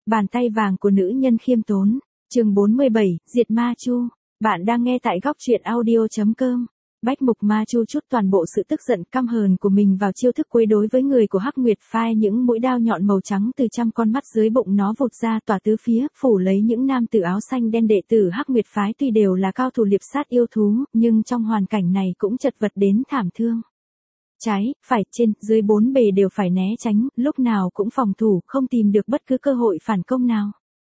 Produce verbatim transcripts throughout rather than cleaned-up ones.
Bàn tay vàng của nữ nhân khiêm tốn. Chương bốn mươi bảy, Diệt Ma Chu. Bạn đang nghe tại góc truyện audio chấm com. Bách Mục Ma Chu trút toàn bộ sự tức giận căm hờn của mình vào chiêu thức quấy đối với người của Hắc Nguyệt Phái, những mũi đao nhọn màu trắng từ trăm con mắt dưới bụng nó vụt ra tỏa tứ phía, phủ lấy những nam tử áo xanh đen đệ tử Hắc Nguyệt Phái tuy đều là cao thủ liệp sát yêu thú, nhưng trong hoàn cảnh này cũng chật vật đến thảm thương. Trái, phải, trên, dưới bốn bề đều phải né tránh, lúc nào cũng phòng thủ, không tìm được bất cứ cơ hội phản công nào.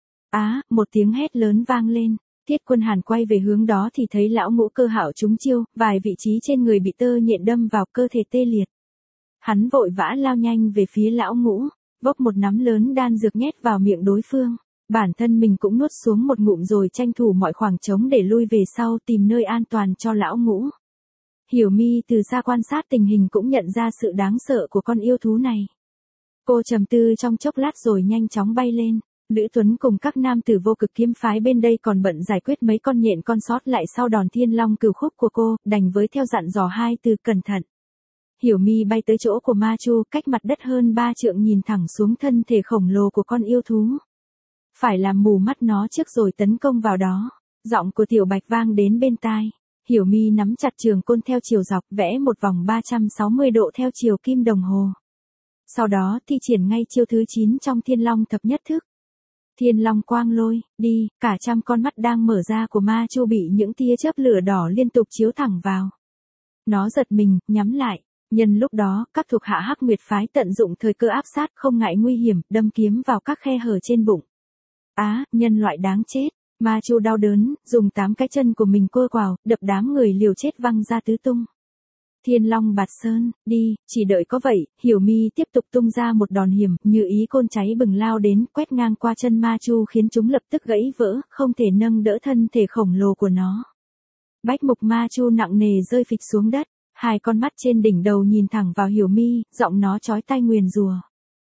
Á, một tiếng hét lớn vang lên. Thiết Quân Hàn quay về hướng đó thì thấy lão Ngũ Cơ Hạo trúng chiêu, vài vị trí trên người bị tơ nhện đâm vào, cơ thể tê liệt. Hắn vội vã lao nhanh về phía lão Ngũ, vốc một nắm lớn đan dược nhét vào miệng đối phương. Bản thân mình cũng nuốt xuống một ngụm rồi tranh thủ mọi khoảng trống để lui về sau, tìm nơi an toàn cho lão Ngũ. Hiểu Mi từ xa quan sát tình hình cũng nhận ra sự đáng sợ của con yêu thú này. Cô trầm tư trong chốc lát rồi nhanh chóng bay lên. Lữ Tuấn cùng các nam tử Vô Cực Kiếm Phái bên đây còn bận giải quyết mấy con nhện con sót lại sau đòn thiên long cửu khúc của cô, đành với theo dặn dò hai từ cẩn thận. Hiểu Mi bay tới chỗ của Ma Chu, cách mặt đất hơn ba trượng, nhìn thẳng xuống thân thể khổng lồ của con yêu thú. Phải làm mù mắt nó trước rồi tấn công vào đó. Giọng của Tiểu Bạch vang đến bên tai. Hiểu Mi nắm chặt trường côn theo chiều dọc, vẽ một vòng ba trăm sáu mươi độ theo chiều kim đồng hồ. Sau đó thi triển ngay chiêu thứ chín trong Thiên Long thập nhất thức. Thiên Long quang lôi, đi, cả trăm con mắt đang mở ra của Ma Chu bị những tia chớp lửa đỏ liên tục chiếu thẳng vào. Nó giật mình, nhắm lại. Nhân lúc đó, các thuộc hạ Hắc Nguyệt Phái tận dụng thời cơ áp sát, không ngại nguy hiểm, đâm kiếm vào các khe hở trên bụng. Á, nhân loại đáng chết. Ma Chu đau đớn, dùng tám cái chân của mình cua quào, đập đám người liều chết văng ra tứ tung. Thiên Long bạt sơn, đi, chỉ đợi có vậy, Hiểu Mi tiếp tục tung ra một đòn hiểm, như ý côn cháy bừng lao đến, quét ngang qua chân Ma Chu khiến chúng lập tức gãy vỡ, không thể nâng đỡ thân thể khổng lồ của nó. Bách Mục Ma Chu nặng nề rơi phịch xuống đất, hai con mắt trên đỉnh đầu nhìn thẳng vào Hiểu Mi, giọng nó chói tai nguyền rủa.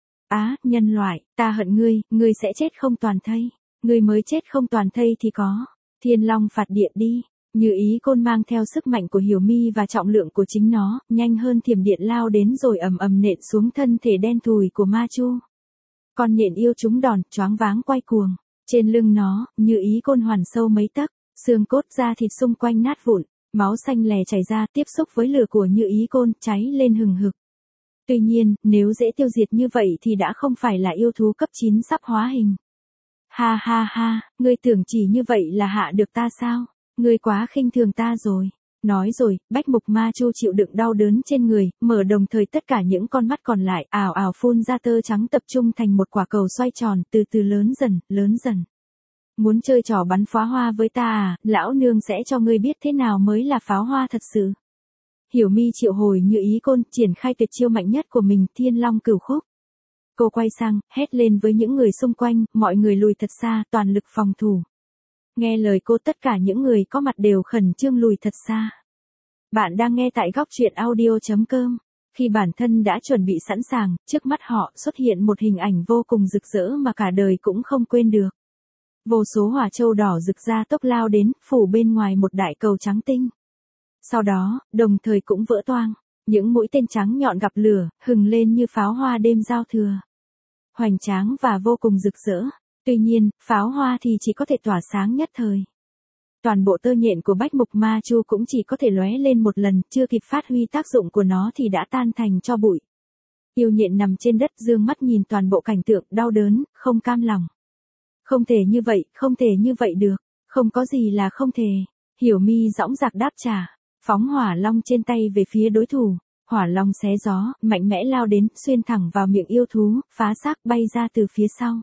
Á, nhân loại, ta hận ngươi, ngươi sẽ chết không toàn thây. Ngươi mới chết không toàn thây thì có. Thiên Long phạt địa đi. Như ý côn mang theo sức mạnh của Hiểu Mi và trọng lượng của chính nó, nhanh hơn thiểm điện lao đến rồi ầm ầm nện xuống thân thể đen thùi của Ma Chu. Con nhện yêu trúng đòn, choáng váng quay cuồng. Trên lưng nó, như ý côn hoàn sâu mấy tấc, xương cốt da thịt xung quanh nát vụn, máu xanh lè chảy ra, tiếp xúc với lửa của như ý côn, cháy lên hừng hực. Tuy nhiên, nếu dễ tiêu diệt như vậy thì đã không phải là yêu thú cấp chín sắp hóa hình. Ha ha ha, ngươi tưởng chỉ như vậy là hạ được ta sao? Ngươi quá khinh thường ta rồi. Nói rồi, Bách Mục Ma Chu chịu đựng đau đớn trên người, mở đồng thời tất cả những con mắt còn lại ảo ảo phun ra tơ trắng tập trung thành một quả cầu xoay tròn, từ từ lớn dần, lớn dần. Muốn chơi trò bắn pháo hoa với ta à, lão nương sẽ cho ngươi biết thế nào mới là pháo hoa thật sự. Hiểu Mi triệu hồi như ý côn, triển khai tuyệt chiêu mạnh nhất của mình, Thiên Long cửu khúc. Cô quay sang, hét lên với những người xung quanh, mọi người lùi thật xa, toàn lực phòng thủ. Nghe lời cô, tất cả những người có mặt đều khẩn trương lùi thật xa. Bạn đang nghe tại góc truyện audio chấm com. Khi bản thân đã chuẩn bị sẵn sàng, trước mắt họ xuất hiện một hình ảnh vô cùng rực rỡ mà cả đời cũng không quên được. Vô số hỏa châu đỏ rực ra tốc lao đến, phủ bên ngoài một đại cầu trắng tinh. Sau đó, đồng thời cũng vỡ toang. Những mũi tên trắng nhọn gặp lửa, hừng lên như pháo hoa đêm giao thừa. Hoành tráng và vô cùng rực rỡ. Tuy nhiên, pháo hoa thì chỉ có thể tỏa sáng nhất thời. Toàn bộ tơ nhện của Bách Mục Ma Chu cũng chỉ có thể lóe lên một lần, chưa kịp phát huy tác dụng của nó thì đã tan thành tro bụi. Yêu nhện nằm trên đất dương mắt nhìn toàn bộ cảnh tượng, đau đớn, không cam lòng. Không thể như vậy, không thể như vậy được, không có gì là không thể. Hiểu Mi dõng dạc đáp trả, phóng hỏa long trên tay về phía đối thủ. Hỏa long xé gió, mạnh mẽ lao đến, xuyên thẳng vào miệng yêu thú, phá xác bay ra từ phía sau.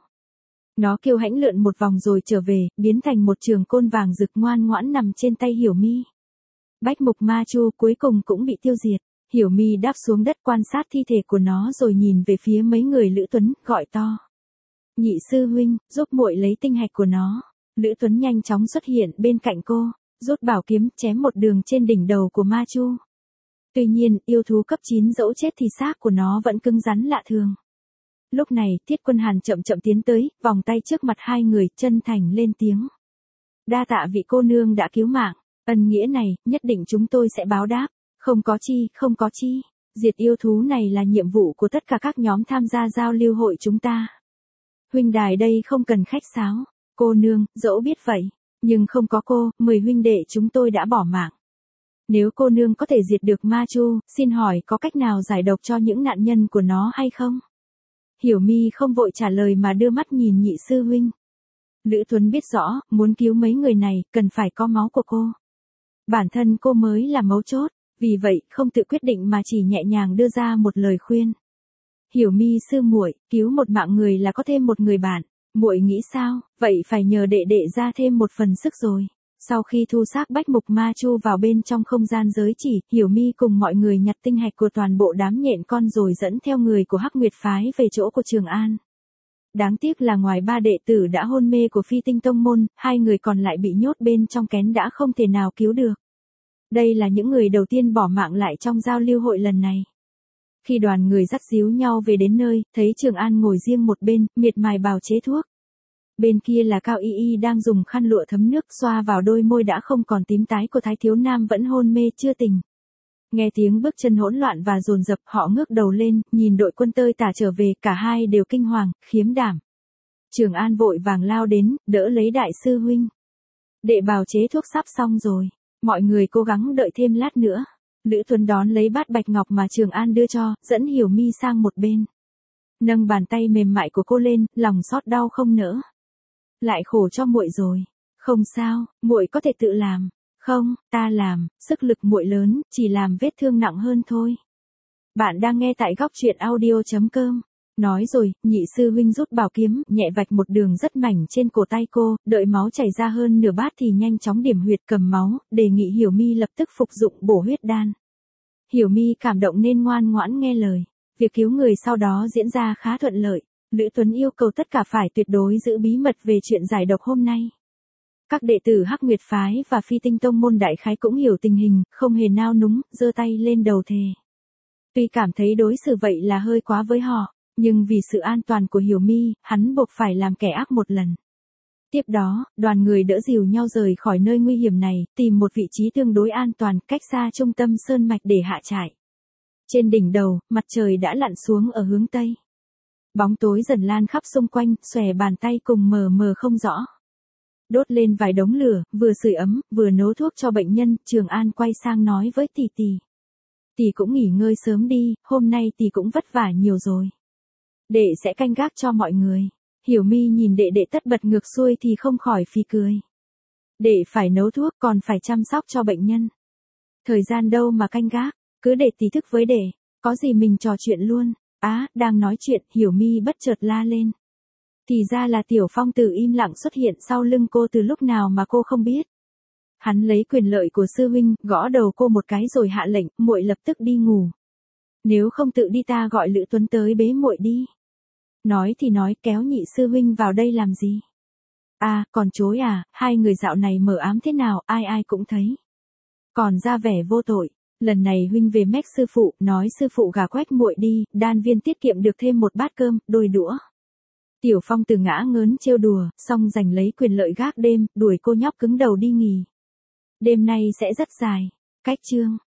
Nó kiêu hãnh lượn một vòng rồi trở về, biến thành một trường côn vàng rực ngoan ngoãn nằm trên tay Hiểu Mi. Bách Mục Ma Chu cuối cùng cũng bị tiêu diệt. Hiểu Mi đáp xuống đất quan sát thi thể của nó rồi nhìn về phía mấy người Lữ Tuấn, gọi to. Nhị sư huynh, giúp muội lấy tinh hạch của nó. Lữ Tuấn nhanh chóng xuất hiện bên cạnh cô, rút bảo kiếm chém một đường trên đỉnh đầu của Ma Chu. Tuy nhiên, yêu thú cấp chín dẫu chết thì xác của nó vẫn cứng rắn lạ thường. Lúc này, Thiết Quân Hàn chậm chậm tiến tới, vòng tay trước mặt hai người, chân thành lên tiếng. Đa tạ vị cô nương đã cứu mạng, ân nghĩa này, nhất định chúng tôi sẽ báo đáp. Không có chi, không có chi. Diệt yêu thú này là nhiệm vụ của tất cả các nhóm tham gia giao lưu hội chúng ta. Huynh đài đây không cần khách sáo. Cô nương, dẫu biết vậy, nhưng không có cô, mười huynh đệ chúng tôi đã bỏ mạng. Nếu cô nương có thể diệt được ma chu, xin hỏi có cách nào giải độc cho những nạn nhân của nó hay không? Hiểu Mi không vội trả lời mà đưa mắt nhìn nhị sư huynh. Lữ Tuấn biết rõ, muốn cứu mấy người này, cần phải có máu của cô. Bản thân cô mới là mấu chốt, vì vậy, không tự quyết định mà chỉ nhẹ nhàng đưa ra một lời khuyên. Hiểu Mi sư muội, cứu một mạng người là có thêm một người bạn. Muội nghĩ sao? Vậy phải nhờ đệ đệ ra thêm một phần sức rồi. Sau khi thu xác Bách Mục Ma Chu vào bên trong không gian giới chỉ, Hiểu Mi cùng mọi người nhặt tinh hạch của toàn bộ đám nhện con rồi dẫn theo người của Hắc Nguyệt phái về chỗ của Trường An. Đáng tiếc là ngoài ba đệ tử đã hôn mê của Phi Tinh Tông môn, hai người còn lại bị nhốt bên trong kén đã không thể nào cứu được. Đây là những người đầu tiên bỏ mạng lại trong giao lưu hội lần này. Khi đoàn người dắt díu nhau về đến nơi, thấy Trường An ngồi riêng một bên, miệt mài bào chế thuốc. Bên kia là Cao Y Y đang dùng khăn lụa thấm nước xoa vào đôi môi đã không còn tím tái của Thái thiếu nam vẫn hôn mê chưa tỉnh. Nghe tiếng bước chân hỗn loạn và dồn dập, họ ngước đầu lên, nhìn đội quân tơi tả trở về, cả hai đều kinh hoàng, khiếm đảm. Trường An vội vàng lao đến, đỡ lấy đại sư huynh. Đệ bào chế thuốc sắp xong rồi, mọi người cố gắng đợi thêm lát nữa. Lữ Tuấn đón lấy bát bạch ngọc mà Trường An đưa cho, dẫn Hiểu Mi sang một bên. Nâng bàn tay mềm mại của cô lên, lòng xót đau không nỡ. Lại khổ cho muội rồi. Không sao, muội có thể tự làm. Không, ta làm, sức lực muội lớn, chỉ làm vết thương nặng hơn thôi. Bạn đang nghe tại góc truyện audio chấm com. Nói rồi, nhị sư huynh rút bảo kiếm, nhẹ vạch một đường rất mảnh trên cổ tay cô, đợi máu chảy ra hơn nửa bát thì nhanh chóng điểm huyệt cầm máu, đề nghị Hiểu Mi lập tức phục dụng bổ huyết đan. Hiểu Mi cảm động nên ngoan ngoãn nghe lời. Việc cứu người sau đó diễn ra khá thuận lợi. Lữ Tuấn yêu cầu tất cả phải tuyệt đối giữ bí mật về chuyện giải độc hôm nay. Các đệ tử Hắc Nguyệt phái và Phi Tinh Tông môn đại khái cũng hiểu tình hình, không hề nao núng, giơ tay lên đầu thề. Tuy cảm thấy đối xử vậy là hơi quá với họ, nhưng vì sự an toàn của Hiểu Mi, hắn buộc phải làm kẻ ác một lần. Tiếp đó, đoàn người đỡ dìu nhau rời khỏi nơi nguy hiểm này, tìm một vị trí tương đối an toàn, cách xa trung tâm sơn mạch để hạ trại. Trên đỉnh đầu, mặt trời đã lặn xuống ở hướng tây. Bóng tối dần lan khắp xung quanh, xòe bàn tay cùng mờ mờ không rõ. Đốt lên vài đống lửa, vừa sưởi ấm, vừa nấu thuốc cho bệnh nhân, Trường An quay sang nói với tỷ tỷ. Tỷ cũng nghỉ ngơi sớm đi, hôm nay tỷ cũng vất vả nhiều rồi. Đệ sẽ canh gác cho mọi người. Hiểu Mi nhìn đệ đệ tất bật ngược xuôi thì không khỏi phì cười. Đệ phải nấu thuốc còn phải chăm sóc cho bệnh nhân. Thời gian đâu mà canh gác, cứ để tí thức với đệ, có gì mình trò chuyện luôn. Á, đang nói chuyện, Hiểu Mi bất chợt la lên. Thì ra là Tiểu Phong Tử im lặng xuất hiện sau lưng cô từ lúc nào mà cô không biết. Hắn lấy quyền lợi của sư huynh, gõ đầu cô một cái rồi hạ lệnh, muội lập tức đi ngủ. Nếu không tự đi ta gọi Lữ Tuấn tới bế muội đi. Nói thì nói, kéo nhị sư huynh vào đây làm gì? À, còn chối à, hai người dạo này mờ ám thế nào, ai ai cũng thấy. Còn ra vẻ vô tội. Lần này huynh về mách sư phụ, nói sư phụ gà quét muội đi, đan viên tiết kiệm được thêm một bát cơm, đôi đũa. Tiểu Phong Từ ngã ngớn trêu đùa, xong giành lấy quyền lợi gác đêm, đuổi cô nhóc cứng đầu đi nghỉ. Đêm nay sẽ rất dài. Cách chương